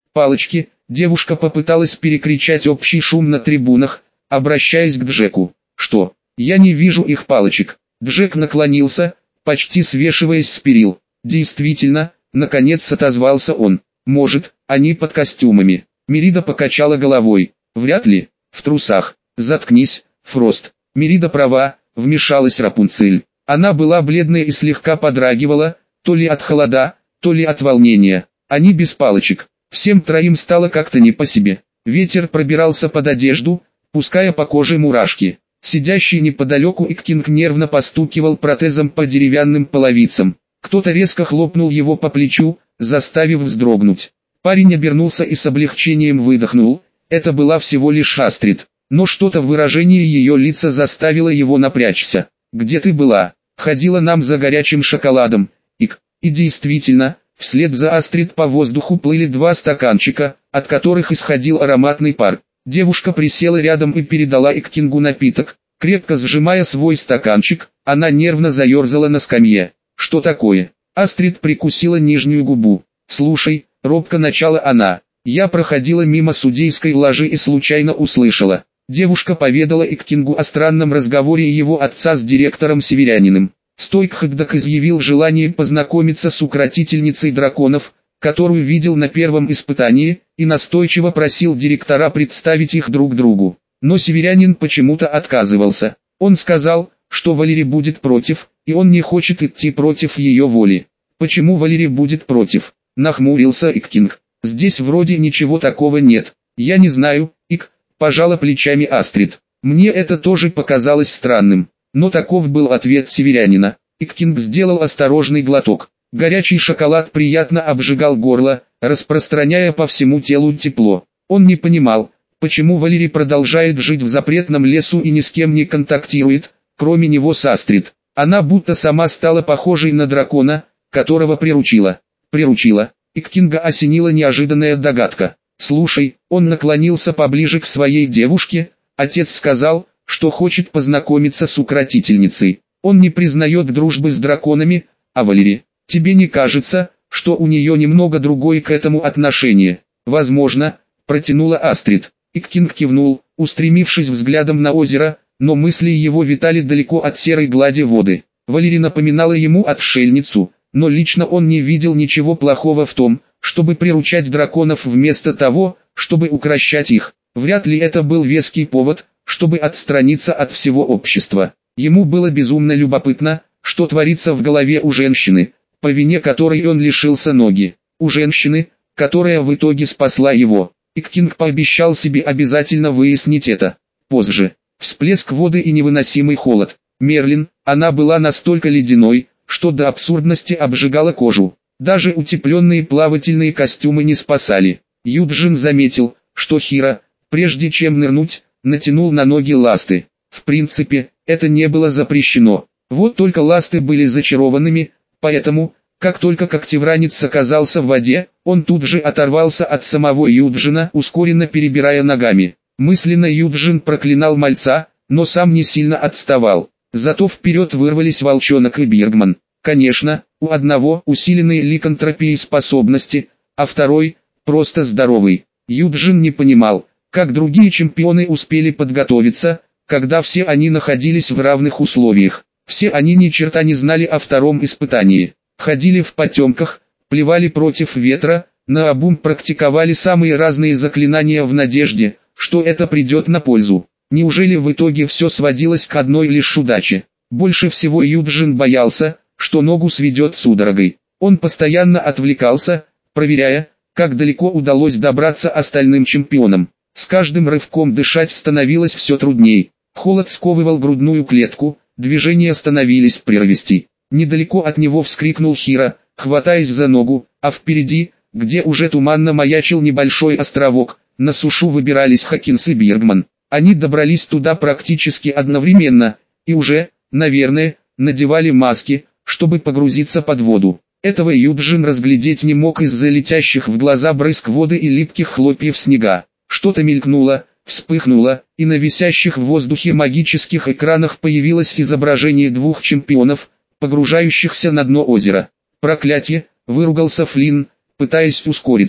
Палочки!» Девушка попыталась перекричать общий шум на трибунах, обращаясь к Джеку. «Что? Я не вижу их палочек». Джек наклонился, почти свешиваясь с перил. «Действительно», наконец отозвался он. «Может, они под костюмами?» Мерида покачала головой. «Вряд ли. В трусах». «Заткнись, Фрост». «Мерида права», вмешалась Рапунцель. Она была бледная и слегка подрагивала, то ли от холода, то ли от волнения. Они без палочек. Всем троим стало как-то не по себе. Ветер пробирался под одежду, пуская по коже мурашки. Сидящий неподалеку Иккинг нервно постукивал протезом по деревянным половицам. Кто-то резко хлопнул его по плечу, заставив вздрогнуть. Парень обернулся и с облегчением выдохнул. Это была всего лишь Астрид. Но что-то в выражении ее лица заставило его напрячься. «Где ты была? Ходила нам за горячим шоколадом, Ик». И действительно, вслед за Астрид по воздуху плыли два стаканчика, от которых исходил ароматный пар. Девушка присела рядом и передала Иккингу напиток. Крепко сжимая свой стаканчик, она нервно заерзала на скамье. «Что такое?» Астрид прикусила нижнюю губу. «Слушай», — робко начала она, — «я проходила мимо судейской ложи и случайно услышала». Девушка поведала Иккингу о странном разговоре его отца с директором Северяниным. Стойк Хэгдак изъявил желание познакомиться с укротительницей драконов, которую видел на первом испытании, и настойчиво просил директора представить их друг другу. Но Северянин почему-то отказывался. Он сказал, что Валери будет против, и он не хочет идти против ее воли. «Почему Валери будет против?» — нахмурился Иккинг. «Здесь вроде ничего такого нет». «Я не знаю, Ик», — пожала плечами Астрид. «Мне это тоже показалось странным». Но таков был ответ северянина. Иккинг сделал осторожный глоток. Горячий шоколад приятно обжигал горло, распространяя по всему телу тепло. Он не понимал, почему Валери продолжает жить в запретном лесу и ни с кем не контактирует, кроме него с Астрид. Она будто сама стала похожей на дракона, которого приручила. Приручила. Иккинга осенила неожиданная догадка. «Слушай», он наклонился поближе к своей девушке, отец сказал, что хочет познакомиться с укротительницей. Он не признает дружбы с драконами, а Валери, тебе не кажется, что у нее немного другое к этому отношение?» «Возможно», протянула Астрид. Иккинг кивнул, устремившись взглядом на озеро, но мысли его витали далеко от серой глади воды. Валери напоминала ему отшельницу, но лично он не видел ничего плохого в том, чтобы приручать драконов вместо того, чтобы укрощать их. Вряд ли это был веский повод, чтобы отстраниться от всего общества. Ему было безумно любопытно, что творится в голове у женщины, по вине которой он лишился ноги. У женщины, которая в итоге спасла его. Иккинг пообещал себе обязательно выяснить это. Позже. Всплеск воды и невыносимый холод. Мерлин, она была настолько ледяной, что до абсурдности обжигала кожу. Даже утепленные плавательные костюмы не спасали. Юджин заметил, что Хира, прежде чем нырнуть, натянул на ноги ласты. В принципе, это не было запрещено. Вот только ласты были зачарованными, поэтому, как только когтевранец оказался в воде, он тут же оторвался от самого Юджина, ускоренно перебирая ногами. Мысленно Юджин проклинал мальца, но сам не сильно отставал. Зато вперед вырвались Волчонок и Биргман. Конечно, у одного усиленные ликантропией способности, а второй – просто здоровый. Юджин не понимал, как другие чемпионы успели подготовиться, когда все они находились в равных условиях. Все они ни черта не знали о втором испытании. Ходили в потемках, плевали против ветра, наобум практиковали самые разные заклинания в надежде, что это придет на пользу. Неужели в итоге все сводилось к одной лишь удаче? Больше всего Юджин боялся, что ногу сведет судорогой. Он постоянно отвлекался, проверяя, как далеко удалось добраться остальным чемпионам. С каждым рывком дышать становилось все трудней. Холод сковывал грудную клетку, движения становились прерывисты. Недалеко от него вскрикнул Хира, хватаясь за ногу, а впереди, где уже туманно маячил небольшой островок, на сушу выбирались Хокинс и Биргман. Они добрались туда практически одновременно, и уже, наверное, надевали маски, чтобы погрузиться под воду. Этого Юджин разглядеть не мог из-за летящих в глаза брызг воды и липких хлопьев снега. Что-то мелькнуло, вспыхнуло, и на висящих в воздухе магических экранах появилось изображение двух чемпионов, погружающихся на дно озера. «Проклятье!» — выругался Флинн, пытаясь ускориться.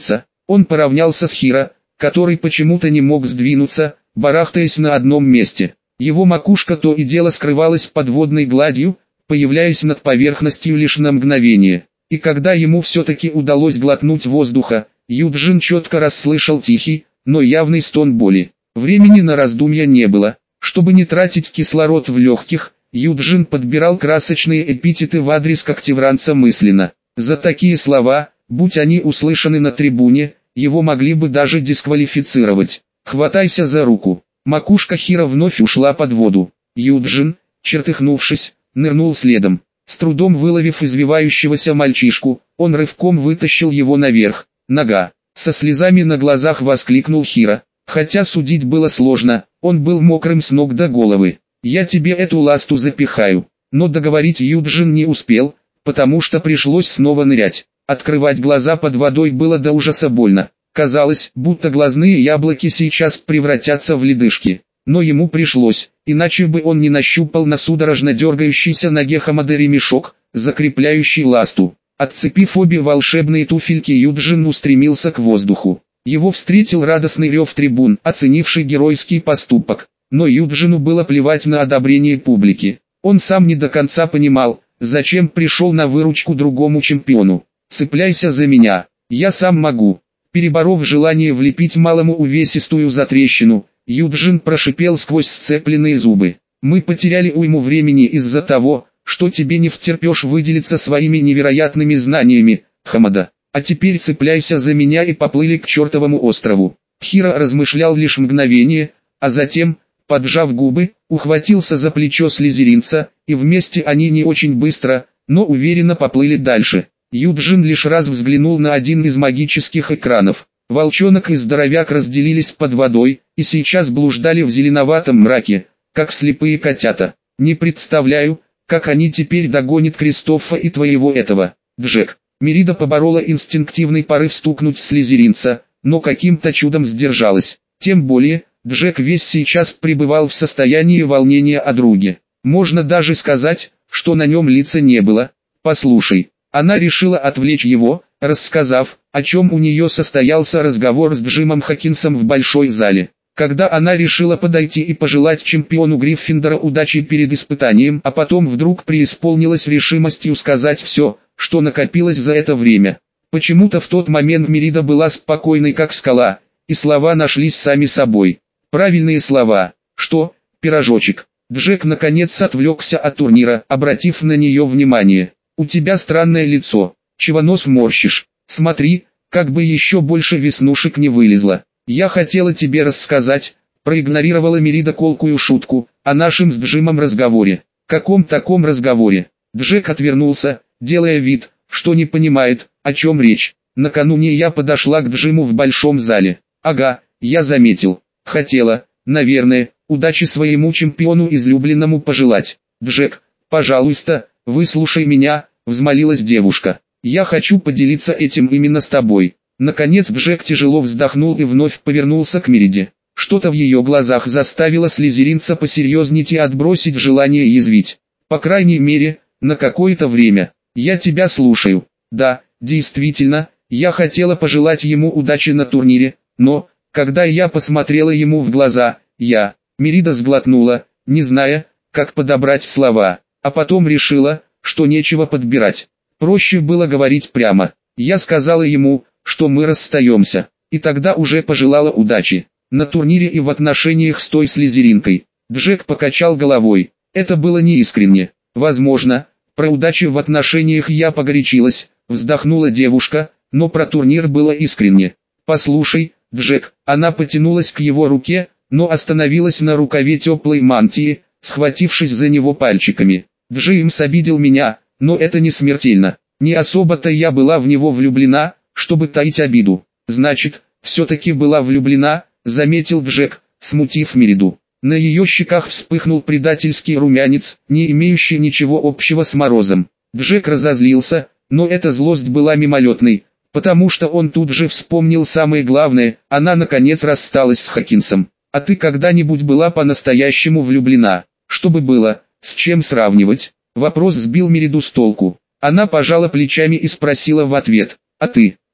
Он поравнялся с Хиро, который почему-то не мог сдвинуться, барахтаясь на одном месте. Его макушка то и дело скрывалась под водной гладью, появляясь над поверхностью лишь на мгновение. И когда ему все-таки удалось глотнуть воздуха, Юджин четко расслышал тихий, но явный стон боли. Времени на раздумья не было. Чтобы не тратить кислород в легких, Юджин подбирал красочные эпитеты в адрес когтевранца мысленно. За такие слова, будь они услышаны на трибуне, его могли бы даже дисквалифицировать. «Хватайся за руку». Макушка Хиро вновь ушла под воду. Юджин, чертыхнувшись, нырнул следом. С трудом выловив извивающегося мальчишку, он рывком вытащил его наверх. «Нога!» Со слезами на глазах воскликнул Хиро. Хотя судить было сложно, он был мокрым с ног до головы. «Я тебе эту ласту запихаю». Но договорить Юджин не успел, потому что пришлось снова нырять. Открывать глаза под водой было до ужаса больно. Казалось, будто глазные яблоки сейчас превратятся в ледышки. Но ему пришлось, иначе бы он не нащупал на судорожно дергающейся ноге Хамады ремешок, закрепляющий ласту. Отцепив обе волшебные туфельки, Юджин устремился к воздуху. Его встретил радостный рев трибун, оценивший геройский поступок. Но Юджину было плевать на одобрение публики. Он сам не до конца понимал, зачем пришел на выручку другому чемпиону. «Цепляйся за меня, я сам могу». Переборов желание влепить малому увесистую затрещину, Юджин прошипел сквозь сцепленные зубы. «Мы потеряли уйму времени из-за того, что тебе не втерпешь выделиться своими невероятными знаниями, Хамада. А теперь цепляйся за меня» и поплыли к чертовому острову. Хиро размышлял лишь мгновение, а затем, поджав губы, ухватился за плечо слизеринца, и вместе они не очень быстро, но уверенно поплыли дальше. Юджин лишь раз взглянул на один из магических экранов. Волчонок и здоровяк разделились под водой, и сейчас блуждали в зеленоватом мраке, как слепые котята. «Не представляю, как они теперь догонят Кристофа и твоего этого, Джек». Мерида поборола инстинктивный порыв стукнуть в слизеринца, но каким-то чудом сдержалась. Тем более, Джек весь сейчас пребывал в состоянии волнения о друге. Можно даже сказать, что на нем лица не было. «Послушай». Она решила отвлечь его, рассказав, о чем у нее состоялся разговор с Джимом Хокинсом в большой зале. Когда она решила подойти и пожелать чемпиону Гриффиндора удачи перед испытанием, а потом вдруг преисполнилась решимостью сказать все, что накопилось за это время. Почему-то в тот момент Мерида была спокойной как скала, и слова нашлись сами собой. Правильные слова. «Что, пирожочек?» Джек наконец отвлекся от турнира, обратив на нее внимание. «У тебя странное лицо. Чего нос морщишь? Смотри, как бы еще больше веснушек не вылезло. Я хотела тебе рассказать», проигнорировала Мерида колкую шутку, о нашем с Джимом разговоре. «Каком таком разговоре?» Джек отвернулся, делая вид, что не понимает, о чем речь. «Накануне я подошла к Джиму в большом зале. Ага, я заметил. Хотела, наверное, удачи своему чемпиону излюбленному пожелать. Джек, пожалуйста, выслушай меня», взмолилась девушка. «Я хочу поделиться этим именно с тобой». Наконец Джек тяжело вздохнул и вновь повернулся к Мериде. Что-то в ее глазах заставило слизеринца посерьезнеть и отбросить желание язвить. «По крайней мере, на какое-то время. Я тебя слушаю». «Да, действительно, я хотела пожелать ему удачи на турнире, но, когда я посмотрела ему в глаза, Мерида сглотнула, не зная, как подобрать слова, а потом решила, что нечего подбирать. Проще было говорить прямо. Я сказала ему, что мы расстаемся, и тогда уже пожелала удачи. На турнире и в отношениях с той слизеринкой. Джек покачал головой. Это было неискренне. Возможно, про удачу в отношениях я погорячилась, вздохнула девушка, но про турнир было искренне. «Послушай, Джек», она потянулась к его руке, но остановилась на рукаве теплой мантии, схватившись за него пальчиками. «Джеймс обидел меня, но это не смертельно. Не особо-то я была в него влюблена, чтобы таить обиду». «Значит, все-таки была влюблена», заметил Джек, смутив Мериду. На ее щеках вспыхнул предательский румянец, не имеющий ничего общего с морозом. Джек разозлился, но эта злость была мимолетной, потому что он тут же вспомнил самое главное, она наконец рассталась с Хокинсом. «А ты когда-нибудь была по-настоящему влюблена?» «Чтобы было, с чем сравнивать?» Вопрос сбил Мериду с толку. Она пожала плечами и спросила в ответ: «А ты?»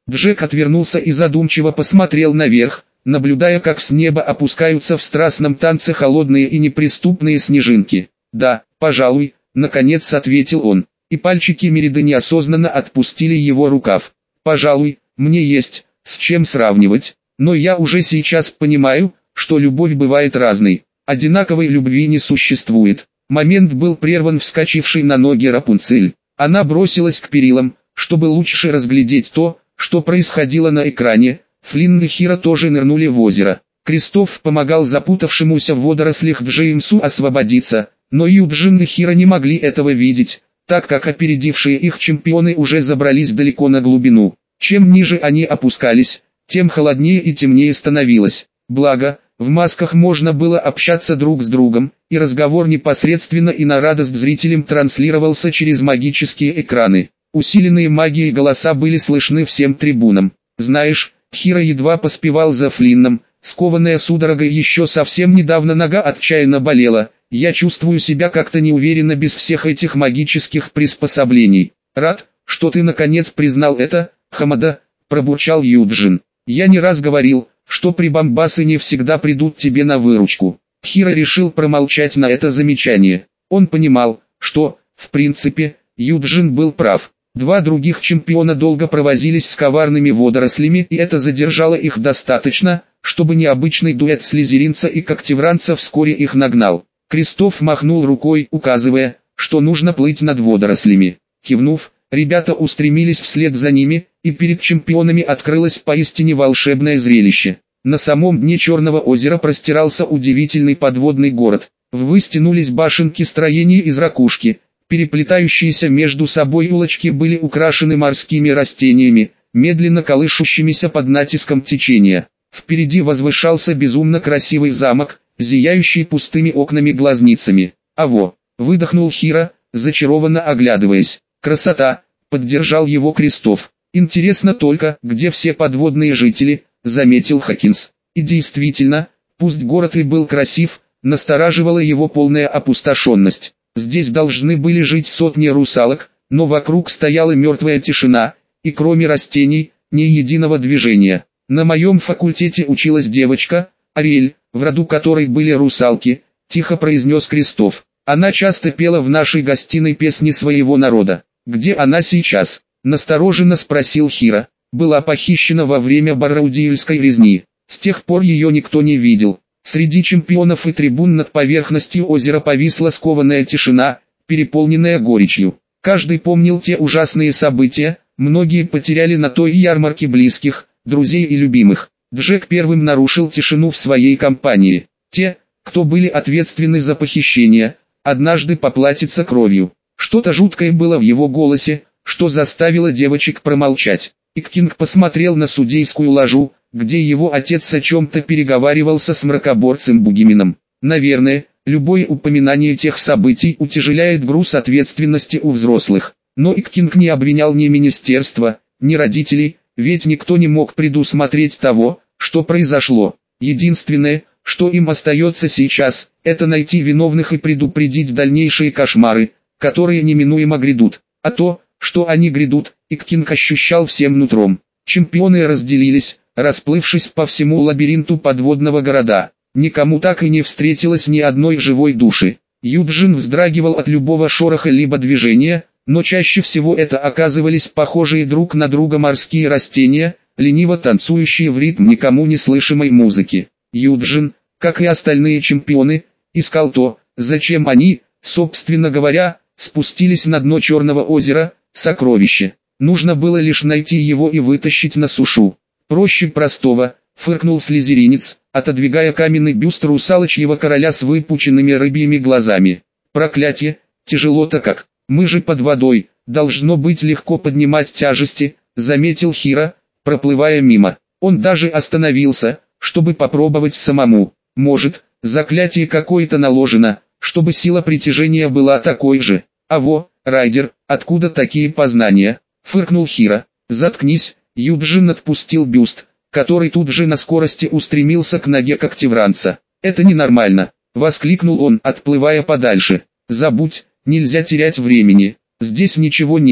Джек отвернулся и задумчиво посмотрел наверх, наблюдая, как с неба опускаются в страстном танце холодные и неприступные снежинки. «Да, пожалуй», — наконец ответил он, и пальчики Мериды неосознанно отпустили его рукав. «Пожалуй, мне есть с чем сравнивать, но я уже сейчас понимаю, что любовь бывает разной. Одинаковой любви не существует». Момент был прерван вскочившей на ноги Рапунцель. Она бросилась к перилам, чтобы лучше разглядеть то, что происходило на экране. Флинн и Хира тоже нырнули в озеро. Кристоф помогал запутавшемуся в водорослях Джеймсу освободиться, но Юджин и Хира не могли этого видеть, так как опередившие их чемпионы уже забрались далеко на глубину. Чем ниже они опускались, тем холоднее и темнее становилось. Благо, в масках можно было общаться друг с другом, и разговор непосредственно и на радость зрителям транслировался через магические экраны. Усиленные магией голоса были слышны всем трибунам. «Знаешь, Хира едва поспевал за Флинном, скованная судорогой еще совсем недавно нога отчаянно болела. Я чувствую себя как-то неуверенно без всех этих магических приспособлений. Рад, что ты наконец признал это, Хамада», — пробурчал Юджин. «Я не раз говорил, что прибамбасы не всегда придут тебе на выручку». Хира решил промолчать на это замечание. Он понимал, что, в принципе, Юджин был прав. Два других чемпиона долго провозились с коварными водорослями, и это задержало их достаточно, чтобы необычный дуэт слизеринца и когтевранца вскоре их нагнал. Кристоф махнул рукой, указывая, что нужно плыть над водорослями. Кивнув, ребята устремились вслед за ними, и перед чемпионами открылось поистине волшебное зрелище. На самом дне Черного озера простирался удивительный подводный город. Ввысь тянулись башенки строений из ракушки. Переплетающиеся между собой улочки были украшены морскими растениями, медленно колышущимися под натиском течения. Впереди возвышался безумно красивый замок, зияющий пустыми окнами-глазницами. «Аво!» — выдохнул Хира, зачарованно оглядываясь. «Красота!» — поддержал его Кристоф. «Интересно только, где все подводные жители?» — заметил Хокинс. И действительно, пусть город и был красив, настораживала его полная опустошенность. Здесь должны были жить сотни русалок, но вокруг стояла мертвая тишина, и кроме растений, ни единого движения. «На моем факультете училась девочка, Ариэль, в роду которой были русалки», — тихо произнес Кристоф. «Она часто пела в нашей гостиной песни своего народа». «Где она сейчас?» — настороженно спросил Хира. «Была похищена во время Барраудиэльской резни. С тех пор ее никто не видел». Среди чемпионов и трибун над поверхностью озера повисла скованная тишина, переполненная горечью. Каждый помнил те ужасные события, многие потеряли на той ярмарке близких, друзей и любимых. Джек первым нарушил тишину в своей компании. Те, кто были ответственны за похищение, однажды поплатятся кровью. Что-то жуткое было в его голосе, что заставило девочек промолчать. Иккинг посмотрел на судейскую ложу, где его отец о чем-то переговаривался с мракоборцем Бугимином. Наверное, любое упоминание тех событий утяжеляет груз ответственности у взрослых. Но Иккинг не обвинял ни министерство, ни родителей, ведь никто не мог предусмотреть того, что произошло. Единственное, что им остается сейчас, это найти виновных и предупредить дальнейшие кошмары, которые неминуемо грядут. А то, что они грядут, Иккинг ощущал всем нутром. Чемпионы разделились, расплывшись по всему лабиринту подводного города. Никому так и не встретилось ни одной живой души. Юджин вздрагивал от любого шороха либо движения, но чаще всего это оказывались похожие друг на друга морские растения, лениво танцующие в ритм никому не слышимой музыки. Юджин, как и остальные чемпионы, искал то, зачем они, собственно говоря, спустились на дно Черного озера, сокровище. Нужно было лишь найти его и вытащить на сушу. «Проще простого», — фыркнул слизеринец, отодвигая каменный бюст русалочьего короля с выпученными рыбьими глазами. «Проклятье, тяжело-то как, мы же под водой, должно быть легко поднимать тяжести», — заметил Хира, проплывая мимо. Он даже остановился, чтобы попробовать самому. «Может, заклятие какое-то наложено, чтобы сила притяжения была такой же». «Аво, Райдер, откуда такие познания?» — фыркнул Хира. «Заткнись». Юджин отпустил бюст, который тут же на скорости устремился к ноге когтевранца. «Это ненормально!» — воскликнул он, отплывая подальше. «Забудь, нельзя терять времени. Здесь ничего нет.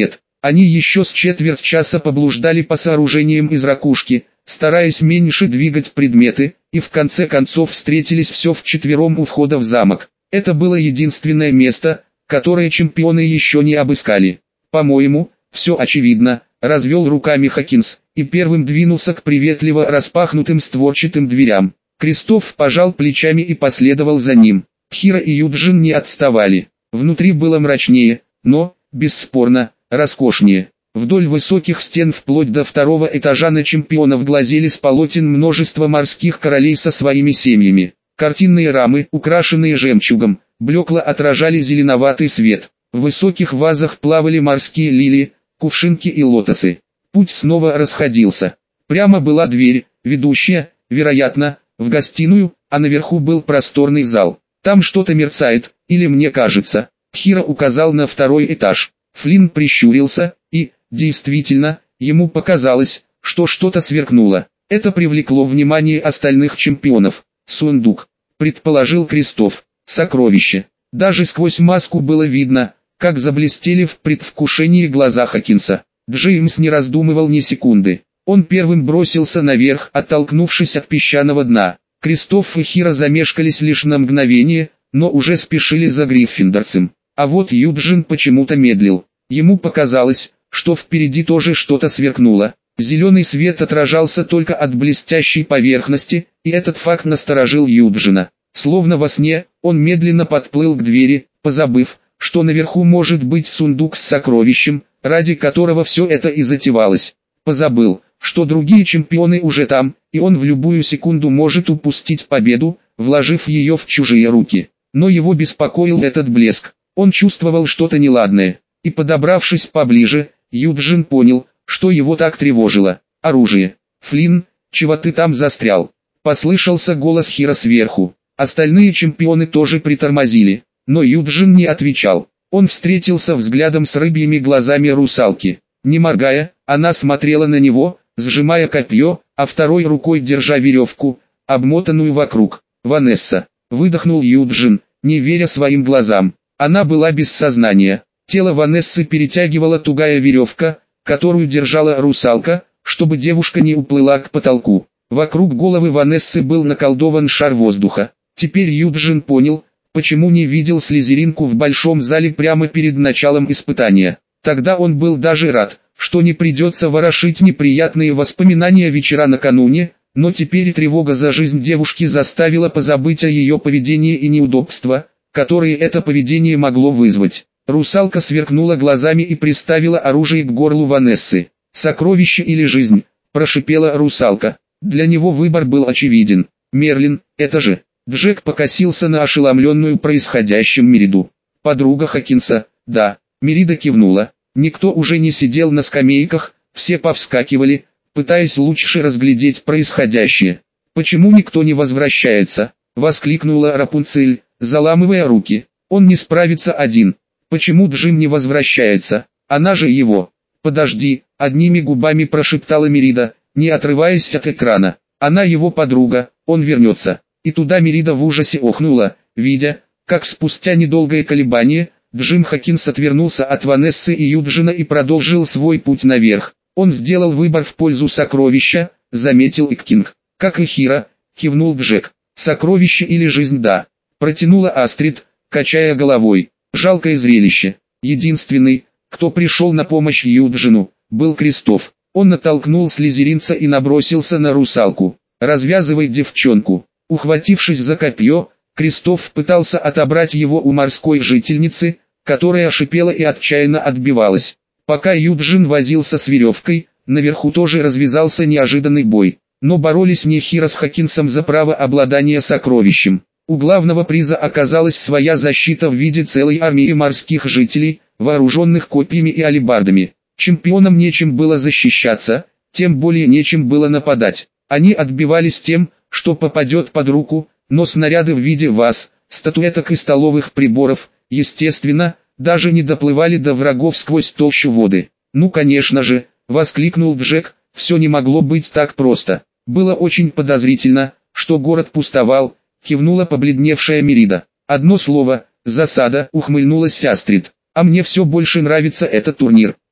Они еще с четверть часа поблуждали по сооружениям из ракушки, стараясь меньше двигать предметы, и в конце концов встретились все вчетвером у входа в замок. Это было единственное место, которое чемпионы еще не обыскали. «По-моему, все очевидно», — развел руками Хокинс, и первым двинулся к приветливо распахнутым створчатым дверям. Кристоф пожал плечами и последовал за ним. Хиро и Юджин не отставали. Внутри было мрачнее, но, бесспорно, роскошнее. Вдоль высоких стен вплоть до второго этажа на чемпионов глазели с полотен множество морских королей со своими семьями. Картинные рамы, украшенные жемчугом, блекло отражали зеленоватый свет. В высоких вазах плавали морские лилии, кувшинки и лотосы. Путь снова расходился. Прямо была дверь, ведущая, вероятно, в гостиную, а наверху был просторный зал. Там что-то мерцает, или мне кажется. Хиро указал на второй этаж. Флинн прищурился, и, действительно, ему показалось, что что-то сверкнуло. Это привлекло внимание остальных чемпионов. «Сундук», — предположил Кристоф, — «сокровище». Даже сквозь маску было видно, как заблестели в предвкушении глаза Хокинса. Джеймс не раздумывал ни секунды. Он первым бросился наверх, оттолкнувшись от песчаного дна. Кристоф и Хиро замешкались лишь на мгновение, но уже спешили за гриффиндорцем. А вот Юджин почему-то медлил. Ему показалось, что впереди тоже что-то сверкнуло. Зеленый свет отражался только от блестящей поверхности, и этот факт насторожил Юджина. Словно во сне, он медленно подплыл к двери, позабыв, что наверху может быть сундук с сокровищем, ради которого все это и затевалось. Позабыл, что другие чемпионы уже там, и он в любую секунду может упустить победу, вложив ее в чужие руки. Но его беспокоил этот блеск. Он чувствовал что-то неладное, и подобравшись поближе, Юджин понял, что его так тревожило. «Оружие. Флинн, чего ты там застрял?» Послышался голос Хиро сверху. Остальные чемпионы тоже притормозили, но Юджин не отвечал. Он встретился взглядом с рыбьими глазами русалки. Не моргая, она смотрела на него, сжимая копье, а второй рукой держа веревку, обмотанную вокруг. «Ванесса!» — выдохнул Юджин, не веря своим глазам. Она была без сознания. Тело Ванессы перетягивала тугая веревка, которую держала русалка, чтобы девушка не уплыла к потолку. Вокруг головы Ванессы был наколдован шар воздуха. Теперь Юджин понял, почему не видел слизеринку в большом зале прямо перед началом испытания. Тогда он был даже рад, что не придется ворошить неприятные воспоминания вечера накануне, но теперь тревога за жизнь девушки заставила позабыть о ее поведении и неудобства, которые это поведение могло вызвать. Русалка сверкнула глазами и приставила оружие к горлу Ванессы. «Сокровище или жизнь?» – прошипела русалка. Для него выбор был очевиден. «Мерлин, это же...» Джек покосился на ошеломленную происходящим Мериду. «Подруга Хокинса, да». Мерида кивнула. Никто уже не сидел на скамейках, все повскакивали, пытаясь лучше разглядеть происходящее. «Почему никто не возвращается?» – воскликнула Рапунцель, заламывая руки. «Он не справится один. Почему Джим не возвращается? Она же его». «Подожди», – одними губами прошептала Мерида, не отрываясь от экрана. «Она его подруга, он вернется». И туда Мерида в ужасе охнула, видя, как спустя недолгое колебание, Джим Хокинс отвернулся от Ванессы и Юджина и продолжил свой путь наверх. «Он сделал выбор в пользу сокровища», — заметил Иккинг. «Как и Хиро», — кивнул Джек. «Сокровище или жизнь, да», — протянула Астрид, качая головой. Жалкое зрелище. Единственный, кто пришел на помощь Юджину, был Кристоф. Он натолкнул слизеринца и набросился на русалку. «Развязывай девчонку». Ухватившись за копье, Кристоф пытался отобрать его у морской жительницы, которая шипела и отчаянно отбивалась. Пока Юджин возился с веревкой, наверху тоже развязался неожиданный бой. Но боролись не Хиро с Хокинсом за право обладания сокровищем. У главного приза оказалась своя защита в виде целой армии морских жителей, вооруженных копьями и алебардами. Чемпионам нечем было защищаться, тем более нечем было нападать. Они отбивались тем, что попадет под руку, но снаряды в виде ваз, статуэток и столовых приборов, естественно, даже не доплывали до врагов сквозь толщу воды. «Ну конечно же», — воскликнул Джек, — «все не могло быть так просто». «Было очень подозрительно, что город пустовал», — кивнула побледневшая Мерида. «Одно слово, засада», — ухмыльнулась Астрид. «А мне все больше нравится этот турнир.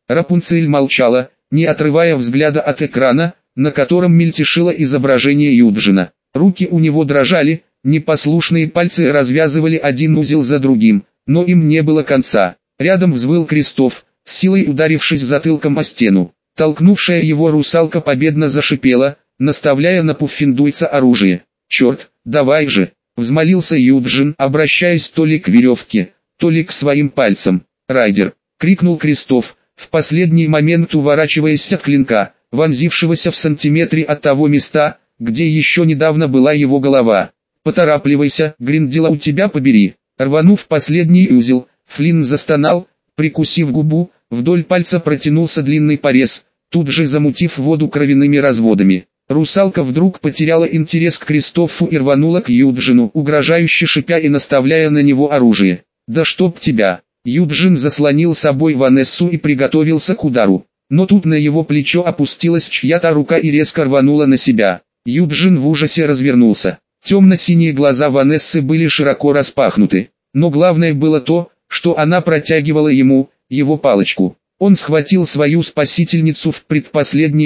Рапунцель молчала, не отрывая взгляда от экрана, на котором мельтешило изображение Юджина. Руки у него дрожали, непослушные пальцы развязывали один узел за другим, но им не было конца. Рядом взвыл Кристоф, с силой ударившись затылком о стену. Толкнувшая его русалка победно зашипела, наставляя на пуффендуйца оружие. «Черт, давай же!» — взмолился Юджин, обращаясь то ли к веревке, то ли к своим пальцам. «Райдер!» — крикнул Кристоф, в последний момент уворачиваясь от клинка, вонзившегося в сантиметре от того места, где еще недавно была его голова. «Поторапливайся, Гриндела, тебя побери!» Рванув последний узел, Флинн застонал, прикусив губу, вдоль пальца протянулся длинный порез, тут же замутив воду кровяными разводами. Русалка вдруг потеряла интерес к Кристофу и рванула к Юджину, угрожающе шипя и наставляя на него оружие. «Да чтоб тебя!» Юджин заслонил собой Ванессу и приготовился к удару. Но тут на его плечо опустилась чья-то рука и резко рванула на себя. Юджин в ужасе развернулся. Темно-синие глаза Ванессы были широко распахнуты. Но главное было то, что она протягивала ему, его палочку. Он схватил свою спасительницу в последний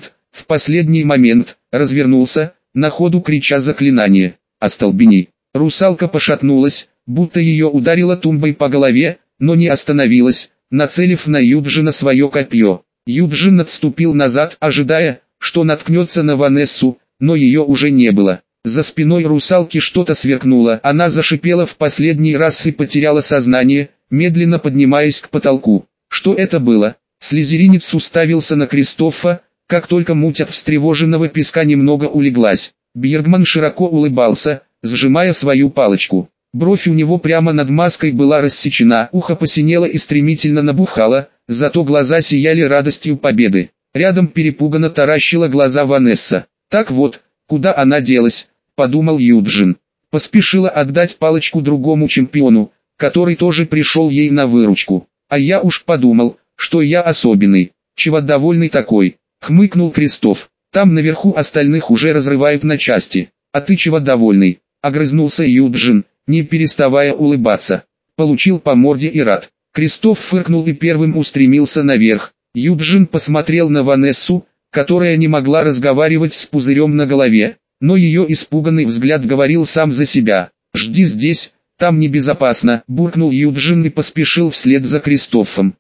момент, развернулся, на ходу крича заклинание. «Остолбени!» Русалка пошатнулась, будто ее ударило тумбой по голове, но не остановилась, нацелив на Юджина свое копье. Юджин отступил назад, ожидая, что наткнется на Ванессу, но ее уже не было. За спиной русалки что-то сверкнуло, она зашипела в последний раз и потеряла сознание, медленно поднимаясь к потолку. Что это было? Слизеринец уставился на Кристофа, как только муть от встревоженного песка немного улеглась. Бьергман широко улыбался, сжимая свою палочку. Бровь у него прямо над маской была рассечена, ухо посинело и стремительно набухало, зато глаза сияли радостью победы. Рядом перепуганно таращила глаза Ванесса. «Так вот, куда она делась?» — подумал Юджин. Поспешила отдать палочку другому чемпиону, который тоже пришел ей на выручку. «А я уж подумал, что я особенный. Чего довольный такой?» — хмыкнул Кристоф. «Там наверху остальных уже разрывают на части. А ты чего довольный?» — огрызнулся Юджин, не переставая улыбаться. Получил по морде и рад. Кристоф фыркнул и первым устремился наверх. Юджин посмотрел на Ванессу, которая не могла разговаривать с пузырем на голове, но ее испуганный взгляд говорил сам за себя. «Жди здесь, там небезопасно», — буркнул Юджин и поспешил вслед за Кристофом.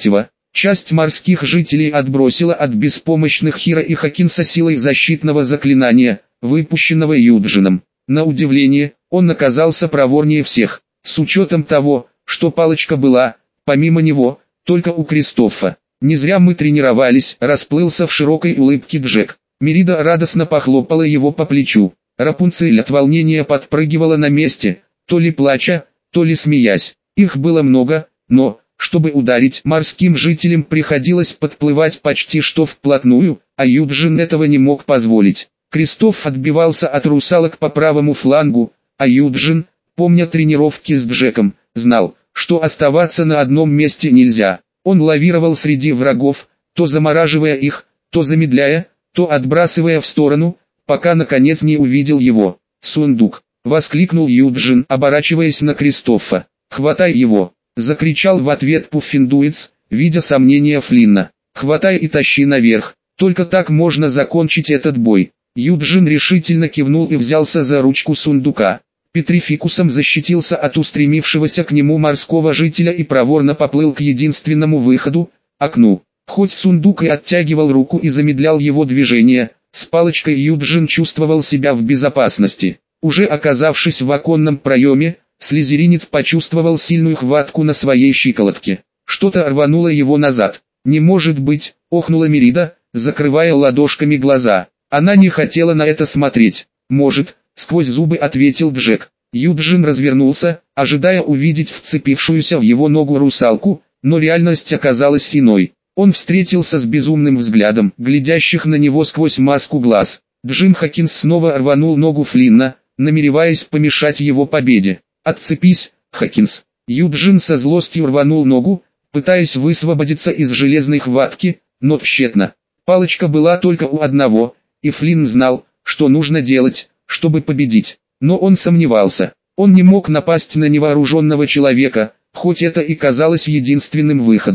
Часть морских жителей отбросила от беспомощных Хира и Хокинса силой защитного заклинания, выпущенного Юджином. На удивление, он оказался проворнее всех, с учетом того, что палочка была, помимо него, только у Кристофа. «Не зря мы тренировались», — расплылся в широкой улыбке Джек. Мерида радостно похлопала его по плечу. Рапунцель от волнения подпрыгивала на месте, то ли плача, то ли смеясь. Их было много, но, чтобы ударить, морским жителям приходилось подплывать почти что вплотную, а Юджин этого не мог позволить. Кристоф отбивался от русалок по правому флангу, а Юджин, помня тренировки с Джеком, знал, что оставаться на одном месте нельзя. Он лавировал среди врагов, то замораживая их, то замедляя, то отбрасывая в сторону, пока наконец не увидел его. «Сундук!» — воскликнул Юджин, оборачиваясь на Кристофа. «Хватай его!» — закричал в ответ Пуффендуец, видя сомнения Флинна. «Хватай и тащи наверх, только так можно закончить этот бой». Юджин решительно кивнул и взялся за ручку сундука. Петрификусом защитился от устремившегося к нему морского жителя и проворно поплыл к единственному выходу — окну. Хоть сундук и оттягивал руку и замедлял его движение, с палочкой Юджин чувствовал себя в безопасности. Уже оказавшись в оконном проеме, слизеринец почувствовал сильную хватку на своей щиколотке. Что-то рвануло его назад. «Не может быть!» — охнула Мерида, закрывая ладошками глаза. Она не хотела на это смотреть. «Может», — сквозь зубы ответил Джек. Юджин развернулся, ожидая увидеть вцепившуюся в его ногу русалку, но реальность оказалась иной. Он встретился с безумным взглядом, глядящих на него сквозь маску глаз. Джим Хокинс снова рванул ногу Флинна, намереваясь помешать его победе. «Отцепись, Хокинс!» Юджин со злостью рванул ногу, пытаясь высвободиться из железной хватки, но тщетно. Палочка была только у одного, и Флинн знал, что нужно делать, чтобы победить. Но он сомневался. Он не мог напасть на невооруженного человека, хоть это и казалось единственным выходом.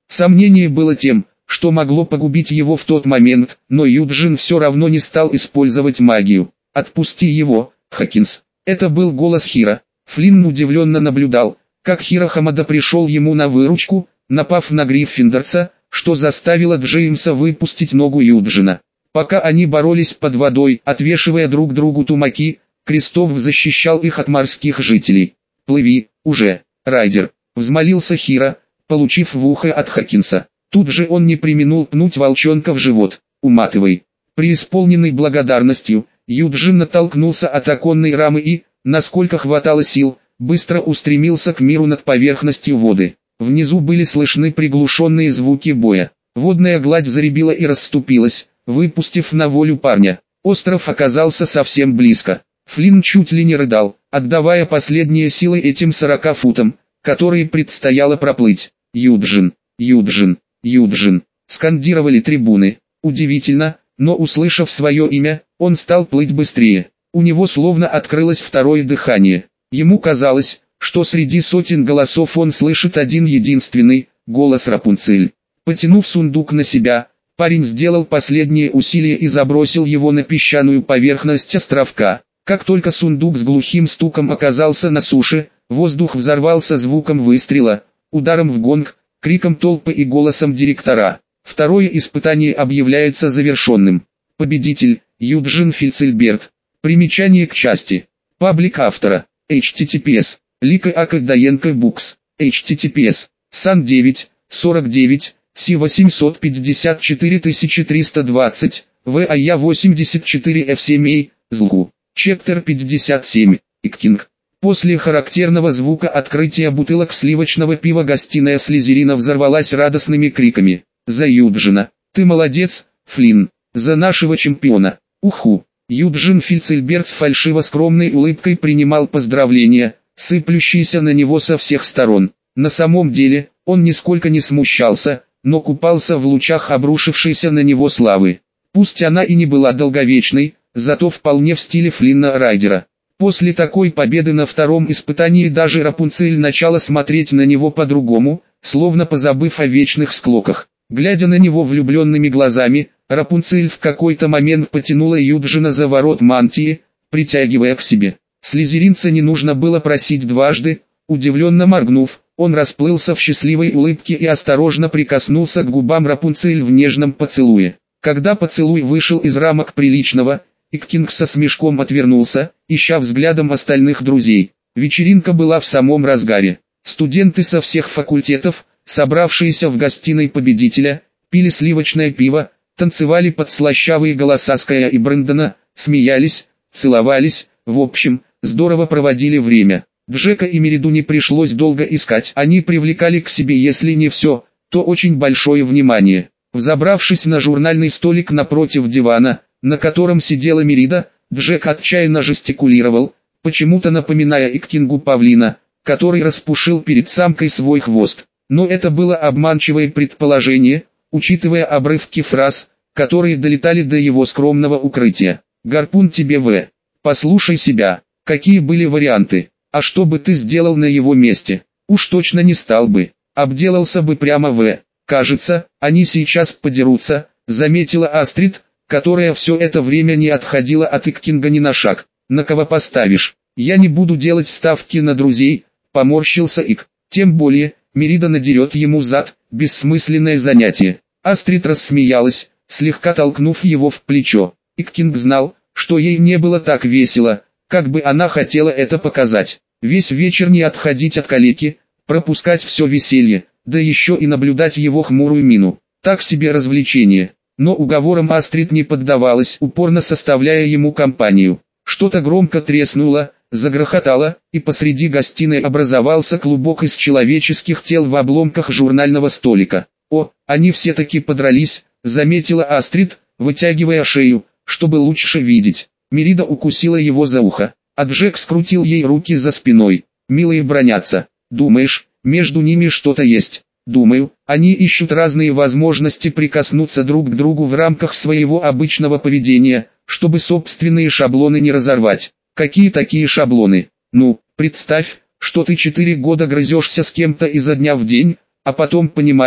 Сомнение было тем, что могло погубить его в тот момент, но Юджин все равно не стал использовать магию. «Отпусти его, Хокинс». Это был голос Хиро. Флинн удивленно наблюдал, как Хиро Хамада пришел ему на выручку, напав на Гриффиндорца, что заставило Джеймса выпустить ногу Юджина. Пока они боролись под водой, отвешивая друг другу тумаки, Крестов защищал их от морских жителей. «Плыви, уже, Райдер», — взмолился Хиро, получив в ухо от Хокинса. Тут же он не преминул пнуть волчонка в живот. «Уматывай». Преисполненный благодарностью, Юджин натолкнулся от оконной рамы и, насколько хватало сил, быстро устремился к миру над поверхностью воды. Внизу были слышны приглушенные звуки боя. Водная гладь заребила и расступилась, выпустив на волю парня. Остров оказался совсем близко. Флинн чуть ли не рыдал, отдавая последние силы этим 40 футам, которые предстояло проплыть. «Юджин, Юджин, Юджин», скандировали трибуны. Удивительно, но услышав свое имя, он стал плыть быстрее. У него словно открылось второе дыхание. Ему казалось, что среди сотен голосов он слышит один единственный, голос Рапунцель. Потянув сундук на себя, парень сделал последние усилия и забросил его на песчаную поверхность островка. Как только сундук с глухим стуком оказался на суше, воздух взорвался звуком выстрела, ударом в гонг, криком толпы и голосом директора. Второе испытание объявляется завершенным. Победитель – Юджин Фильцельберт. Примечание к части. Паблик автора. https. Лика Акадаенко Букс. https. Сан 9, 49, Си 854 320, ВАЯ 84 F7A, ЗЛГУ. Чептер 57. Иккинг. После характерного звука открытия бутылок сливочного пива гостиная Слизерина взорвалась радостными криками. «За Юджина! Ты молодец, Флинн! За нашего чемпиона! Уху!» Юджин Фильцельберт с фальшиво-скромной улыбкой принимал поздравления, сыплющиеся на него со всех сторон. На самом деле, он нисколько не смущался, но купался в лучах обрушившейся на него славы. Пусть она и не была долговечной, зато вполне в стиле Флинна Райдера. После такой победы на втором испытании даже Рапунцель начала смотреть на него по-другому, словно позабыв о вечных склоках. Глядя на него влюбленными глазами, Рапунцель в какой-то момент потянула Юджина за ворот мантии, притягивая к себе. Слизеринца не нужно было просить дважды, удивленно моргнув, он расплылся в счастливой улыбке и осторожно прикоснулся к губам Рапунцель в нежном поцелуе. Когда поцелуй вышел из рамок приличного, Иккинг со смешком отвернулся, ища взглядом остальных друзей. Вечеринка была в самом разгаре. Студенты со всех факультетов, собравшиеся в гостиной победителя, пили сливочное пиво, танцевали под слащавые голоса Ская и Брэндона, смеялись, целовались, в общем, здорово проводили время. Джека и Мериду не пришлось долго искать, они привлекали к себе если не все, то очень большое внимание. Взобравшись на журнальный столик напротив дивана, на котором сидела Мерида, Джек отчаянно жестикулировал, почему-то напоминая Иккингу павлина, который распушил перед самкой свой хвост. Но это было обманчивое предположение, учитывая обрывки фраз, которые долетали до его скромного укрытия. «Гарпун тебе в. Послушай себя, какие были варианты, а что бы ты сделал на его месте? Уж точно не стал бы, обделался бы прямо в. Кажется, они сейчас подерутся», заметила Астрид, которая все это время не отходила от Иккинга ни на шаг. «На кого поставишь? Я не буду делать ставки на друзей», поморщился Ик. «Тем более, Мерида надерет ему зад, бессмысленное занятие». Астрид рассмеялась, слегка толкнув его в плечо. Иккинг знал, что ей не было так весело, как бы она хотела это показать. Весь вечер не отходить от калеки, пропускать все веселье, да еще и наблюдать его хмурую мину. Так себе развлечение. Но уговорам Астрид не поддавалась, упорно составляя ему компанию. Что-то громко треснуло, загрохотало, и посреди гостиной образовался клубок из человеческих тел в обломках журнального столика. «О, они все-таки подрались», — заметила Астрид, вытягивая шею, чтобы лучше видеть. Мерида укусила его за ухо, а Джек скрутил ей руки за спиной. «Милые бронятся. Думаешь, между ними что-то есть?» «Думаю, они ищут разные возможности прикоснуться друг к другу в рамках своего обычного поведения, чтобы собственные шаблоны не разорвать». «Какие такие шаблоны? Ну, представь, что ты 4 года грызешься с кем-то изо дня в день, а потом понимаешь,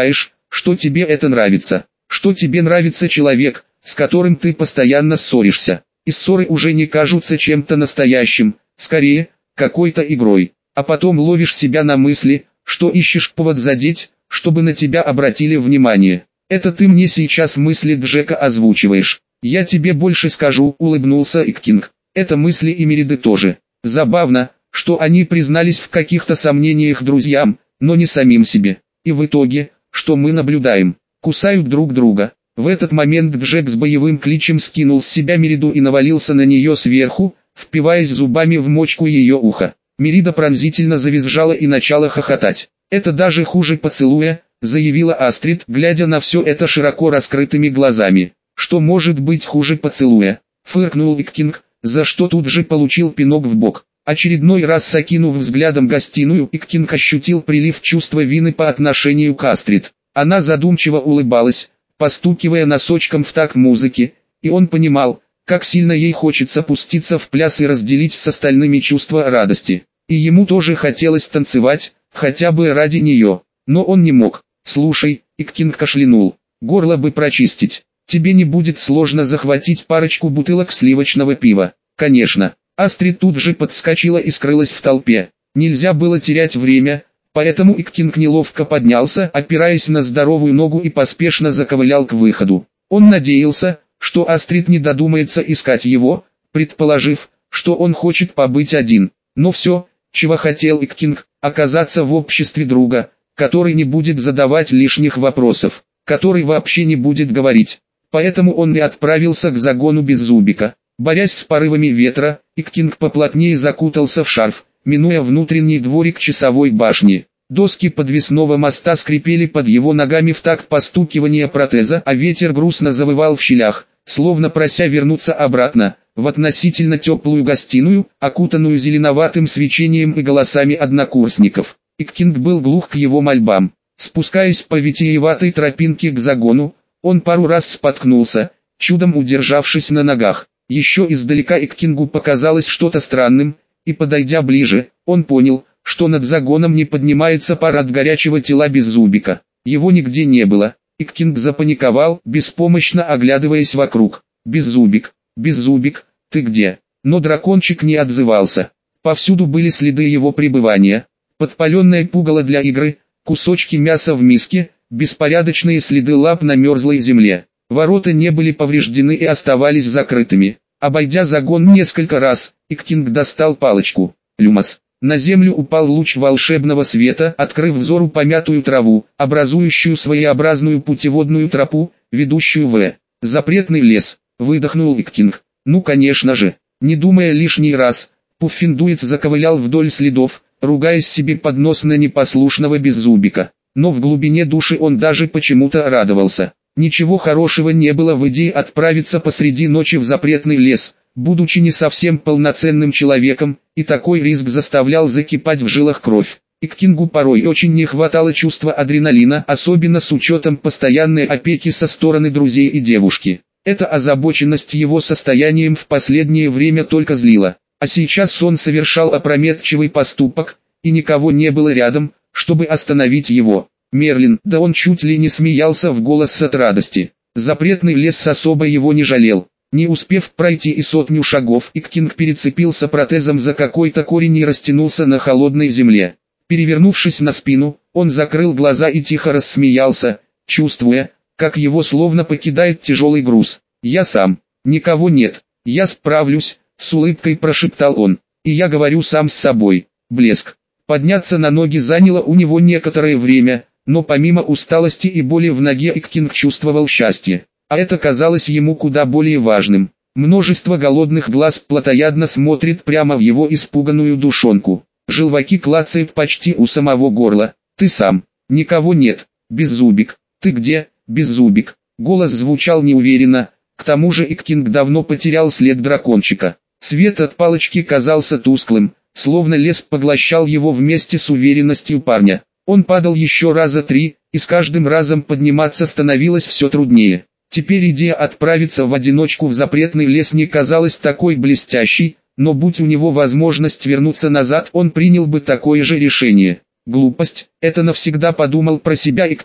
что тебе это нравится, что тебе нравится человек, с которым ты постоянно ссоришься. И ссоры уже не кажутся чем-то настоящим, скорее, какой-то игрой. А потом ловишь себя на мысли, что ищешь повод задеть, чтобы на тебя обратили внимание. Это ты мне сейчас мысли Джека озвучиваешь. Я тебе больше скажу, улыбнулся Иккинг. Это мысли и Мериды тоже. Забавно, что они признались в каких-то сомнениях друзьям, но не самим себе. И в итоге, что мы наблюдаем? Кусают друг друга. В этот момент Джек с боевым кличем скинул с себя Мериду и навалился на нее сверху, впиваясь зубами в мочку ее уха. Мерида пронзительно завизжала и начала хохотать. «Это даже хуже поцелуя», — заявила Астрид, глядя на все это широко раскрытыми глазами. «Что может быть хуже поцелуя?» — фыркнул Иккинг, за что тут же получил пинок в бок. Очередной раз окинув взглядом гостиную, Иккинг ощутил прилив чувства вины по отношению к Астрид. Она задумчиво улыбалась, постукивая носочком в такт музыки, и он понимал, как сильно ей хочется пуститься в пляс и разделить с остальными чувство радости. И ему тоже хотелось танцевать, хотя бы ради нее, но он не мог. «Слушай», — Иккинг кашлянул, — «горло бы прочистить. Тебе не будет сложно захватить парочку бутылок сливочного пива». «Конечно». Астрид тут же подскочила и скрылась в толпе. Нельзя было терять время, поэтому Иккинг неловко поднялся, опираясь на здоровую ногу, и поспешно заковылял к выходу. Он надеялся, что Астрид не додумается искать его, предположив, что он хочет побыть один. Но все, чего хотел Иккинг, оказаться в обществе друга, который не будет задавать лишних вопросов, который вообще не будет говорить. Поэтому он и отправился к загону Беззубика. Борясь с порывами ветра, Иккинг поплотнее закутался в шарф, минуя внутренний дворик часовой башни. Доски подвесного моста скрипели под его ногами в такт постукивания протеза, а ветер грустно завывал в щелях, словно прося вернуться обратно, в относительно теплую гостиную, окутанную зеленоватым свечением и голосами однокурсников. Иккинг был глух к его мольбам. Спускаясь по витиеватой тропинке к загону, он пару раз споткнулся, чудом удержавшись на ногах. Еще издалека Иккингу показалось что-то странным, и подойдя ближе, он понял, что над загоном не поднимается пар от горячего тела Беззубика. Его нигде не было. Иккинг запаниковал, беспомощно оглядываясь вокруг. «Беззубик, Беззубик, ты где?» Но дракончик не отзывался. Повсюду были следы его пребывания. Подпаленное пугало для игры, кусочки мяса в миске, беспорядочные следы лап на мерзлой земле. Ворота не были повреждены и оставались закрытыми. Обойдя загон несколько раз, Иккинг достал палочку. Люмос. На землю упал луч волшебного света, открыв взору помятую траву, образующую своеобразную путеводную тропу, ведущую в запретный лес. Выдохнул Иккинг. Ну конечно же. Не думая лишний раз, Пуффиндуец заковылял вдоль следов, ругаясь себе под нос на непослушного Беззубика. Но в глубине души он даже почему-то радовался. Ничего хорошего не было в идее отправиться посреди ночи в запретный лес, будучи не совсем полноценным человеком, и такой риск заставлял закипать в жилах кровь. Иккингу порой очень не хватало чувства адреналина, особенно с учетом постоянной опеки со стороны друзей и девушки. Эта озабоченность его состоянием в последнее время только злила. А сейчас он совершал опрометчивый поступок, и никого не было рядом, чтобы остановить его. Мерлин, да он чуть ли не смеялся в голос от радости. Запретный лес особо его не жалел. Не успев пройти и 100 шагов, Иккинг перецепился протезом за какой-то корень и растянулся на холодной земле. Перевернувшись на спину, он закрыл глаза и тихо рассмеялся, чувствуя, как его словно покидает тяжелый груз. «Я сам. Никого нет. Я справлюсь», — с улыбкой прошептал он. «И я говорю сам с собой». Блеск. Подняться на ноги заняло у него некоторое время, но помимо усталости и боли в ноге Иккинг чувствовал счастье. А это казалось ему куда более важным. Множество голодных глаз плотоядно смотрит прямо в его испуганную душонку. Желваки клацают почти у самого горла. «Ты сам. Никого нет. Беззубик. Ты где, Беззубик?» Голос звучал неуверенно. К тому же Иккинг давно потерял след дракончика. Свет от палочки казался тусклым, словно лес поглощал его вместе с уверенностью парня. Он падал еще раза 3, и с каждым разом подниматься становилось все труднее. Теперь идея отправиться в одиночку в запретный лес не казалась такой блестящей, но будь у него возможность вернуться назад, он принял бы такое же решение. Глупость, это навсегда подумал про себя Иккинг,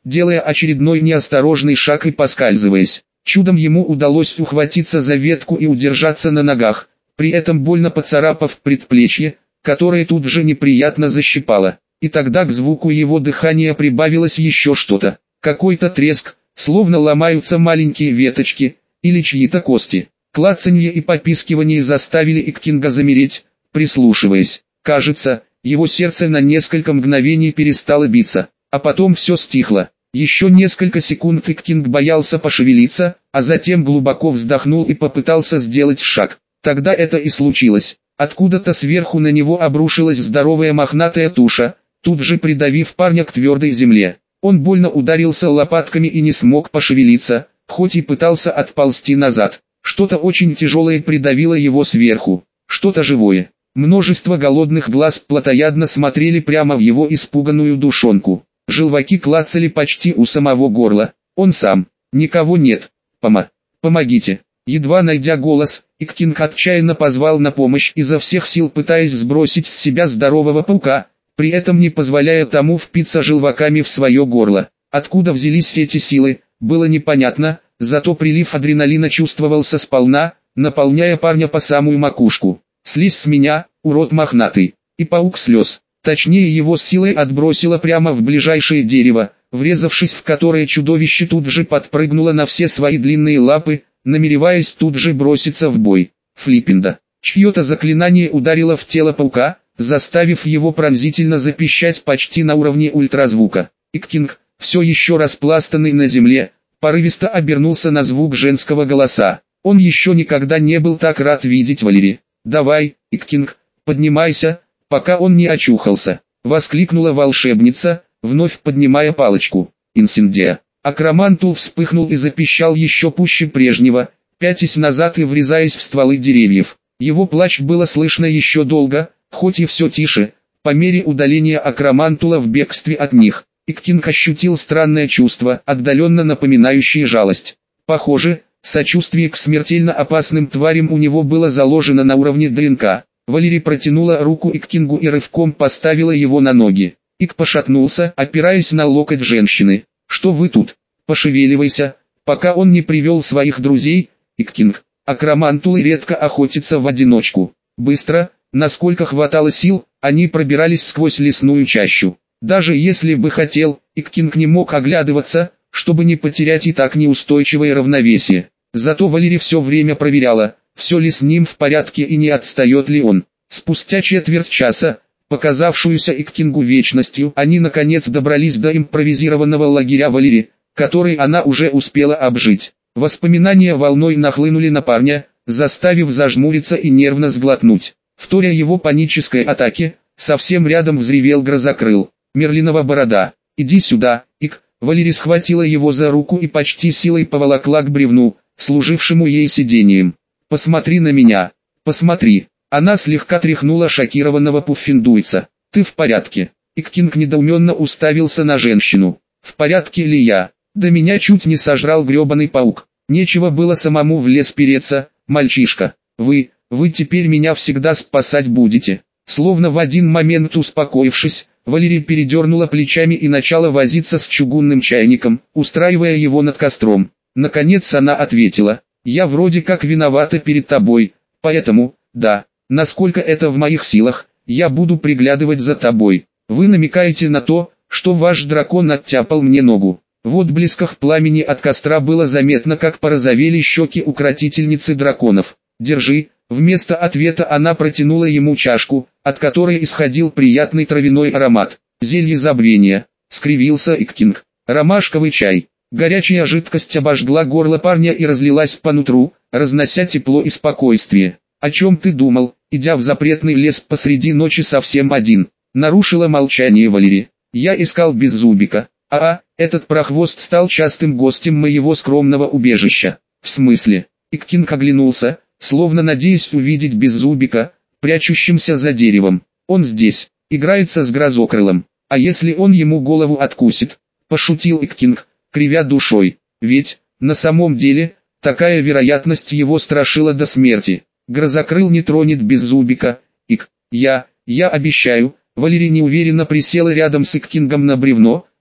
делая очередной неосторожный шаг и поскальзываясь. Чудом ему удалось ухватиться за ветку и удержаться на ногах, при этом больно поцарапав предплечье, которое тут же неприятно защипало. И тогда к звуку его дыхания прибавилось еще что-то. Какой-то треск, словно ломаются маленькие веточки, или чьи-то кости. Клацанье и попискивание заставили Иккинга замереть, прислушиваясь. Кажется, его сердце на несколько мгновений перестало биться, а потом все стихло. Еще несколько секунд Иккинг боялся пошевелиться, а затем глубоко вздохнул и попытался сделать шаг. Тогда это и случилось. Откуда-то сверху на него обрушилась здоровая мохнатая туша, тут же придавив парня к твердой земле. Он больно ударился лопатками и не смог пошевелиться, хоть и пытался отползти назад. Что-то очень тяжелое придавило его сверху, что-то живое. Множество голодных глаз плотоядно смотрели прямо в его испуганную душонку. Желваки клацали почти у самого горла. Он сам. Никого нет. Помогите. Едва найдя голос, Иккинг отчаянно позвал на помощь, изо всех сил пытаясь сбросить с себя здорового паука, при этом не позволяя тому впиться желваками в свое горло. Откуда взялись эти силы, было непонятно, зато прилив адреналина чувствовался сполна, наполняя парня по самую макушку. «Слезь с меня, урод мохнатый!» И паук слез. Точнее, его силой отбросило прямо в ближайшее дерево, врезавшись в которое чудовище тут же подпрыгнуло на все свои длинные лапы, намереваясь тут же броситься в бой. Флиппинда. Чье-то заклинание ударило в тело паука, заставив его пронзительно запищать почти на уровне ультразвука. Иккинг, все еще распластанный на земле, порывисто обернулся на звук женского голоса. Он еще никогда не был так рад видеть Валери. «Давай, Иккинг, поднимайся, пока он не очухался», — воскликнула волшебница, вновь поднимая палочку. «Инсендия». Акромантул вспыхнул и запищал еще пуще прежнего, пятясь назад и врезаясь в стволы деревьев. Его плач было слышно еще долго, хоть и все тише, по мере удаления Акромантула в бегстве от них. Иккинг ощутил странное чувство, отдаленно напоминающее жалость. Похоже, сочувствие к смертельно опасным тварям у него было заложено на уровне ДНК. Валери протянула руку Иккингу и рывком поставила его на ноги. Ик пошатнулся, опираясь на локоть женщины. «Что вы тут? Пошевеливайся, пока он не привел своих друзей, Иккинг». Акромантулы редко охотятся в одиночку. Быстро, насколько хватало сил, они пробирались сквозь лесную чащу. Даже если бы хотел, Иккинг не мог оглядываться, чтобы не потерять и так неустойчивое равновесие. Зато Валери все время проверяла, все ли с ним в порядке и не отстает ли он. Спустя четверть часа, показавшуюся Иккингу вечностью, они наконец добрались до импровизированного лагеря Валери, который она уже успела обжить. Воспоминания волной нахлынули на парня, заставив зажмуриться и нервно сглотнуть. Вторя его панической атаке, совсем рядом взревел грозокрыл. «Мерлинова борода, иди сюда, Ик!» Валери схватила его за руку и почти силой поволокла к бревну, служившему ей сиденьем. «Посмотри на меня, посмотри!» Она слегка тряхнула шокированного пуффиндуйца. «Ты в порядке?» Иккинг недоуменно уставился на женщину. «В порядке ли я? Да меня чуть не сожрал гребаный паук. Нечего было самому в лес переться, мальчишка. Вы теперь меня всегда спасать будете». Словно в один момент успокоившись, Валери передернула плечами и начала возиться с чугунным чайником, устраивая его над костром. Наконец она ответила: «Я вроде как виновата перед тобой, поэтому, да, насколько это в моих силах, я буду приглядывать за тобой. Вы намекаете на то, что ваш дракон оттяпал мне ногу». В отблесках пламени от костра было заметно, как порозовели щеки укротительницы драконов. «Держи». Вместо ответа она протянула ему чашку, от которой исходил приятный травяной аромат. «Зелье забвения», — скривился Иккинг. «Ромашковый чай». Горячая жидкость обожгла горло парня и разлилась по нутру, разнося тепло и спокойствие. «О чем ты думал, идя в запретный лес посреди ночи совсем один?» Нарушила молчание Валери. «Я искал Беззубика. Этот прохвост стал частым гостем моего скромного убежища». «В смысле?» Иккинг оглянулся, словно надеясь увидеть Беззубика, прячущимся за деревом. «Он здесь, играется с грозокрылом. А если он ему голову откусит?» Пошутил Иккинг, кривя душой. Ведь, на самом деле, такая вероятность его страшила до смерти. Грозокрыл не тронет Беззубика. Я обещаю. Валери неуверенно присела рядом с Иккингом на бревно,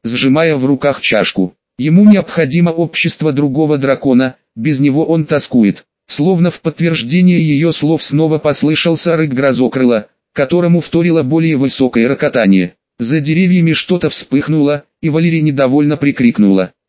сжимая в руках чашку. Ему необходимо общество другого дракона, без него он тоскует. Словно в подтверждение ее слов снова послышался рык грозокрыла, которому вторило более высокое рокотание. За деревьями что-то вспыхнуло, и Валерия недовольно прикрикнула.